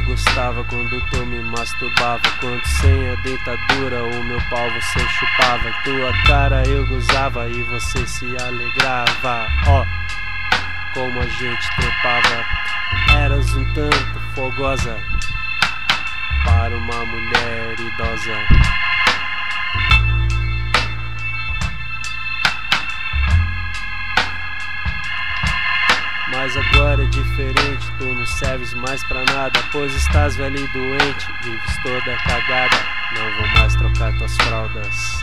gostava quando tu me masturbava, quando sem a dentadura o meu pau você chupava. Tua cara eu gozava e você se alegrava. Ó, como a gente trepava. Eras um tanto fogosa para uma mulher idosa. Mas agora é diferente, tu não serves mais pra nada, pois estás velho e doente, vives toda cagada. Não vou mais trocar tuas fraldas.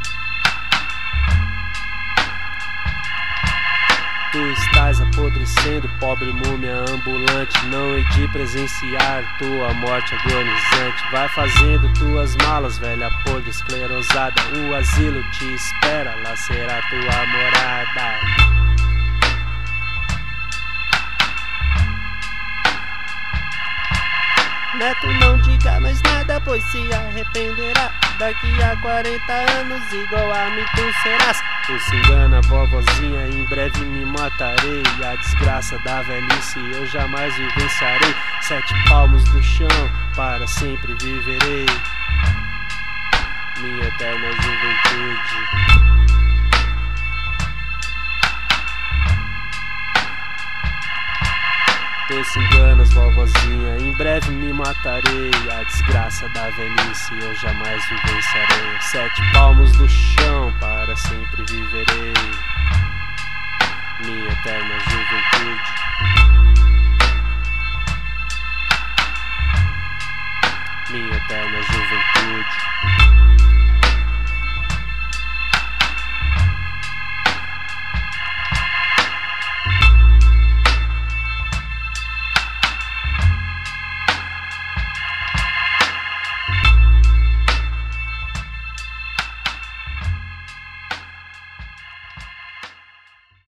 Tu estás apodrecendo, pobre múmia ambulante. Não hei de presenciar tua morte agonizante. Vai fazendo tuas malas, velha podre esclerosada. O asilo te espera, lá será tua morada. Neto, não diga mais nada, pois se arrependerá. Daqui a 40 anos igual a mim tu serás. Tu se engana, vovozinha, em breve me matarei. A desgraça da velhice eu jamais vivenciarei. 7 palmos do chão, para sempre viverei minha eterna juventude. Tu se enganas, vovozinha, em breve me matarei. A desgraça da velhice eu jamais vivenciarei. 7 palmos do chão, para sempre viverei minha eterna juventude. Minha eterna juventude.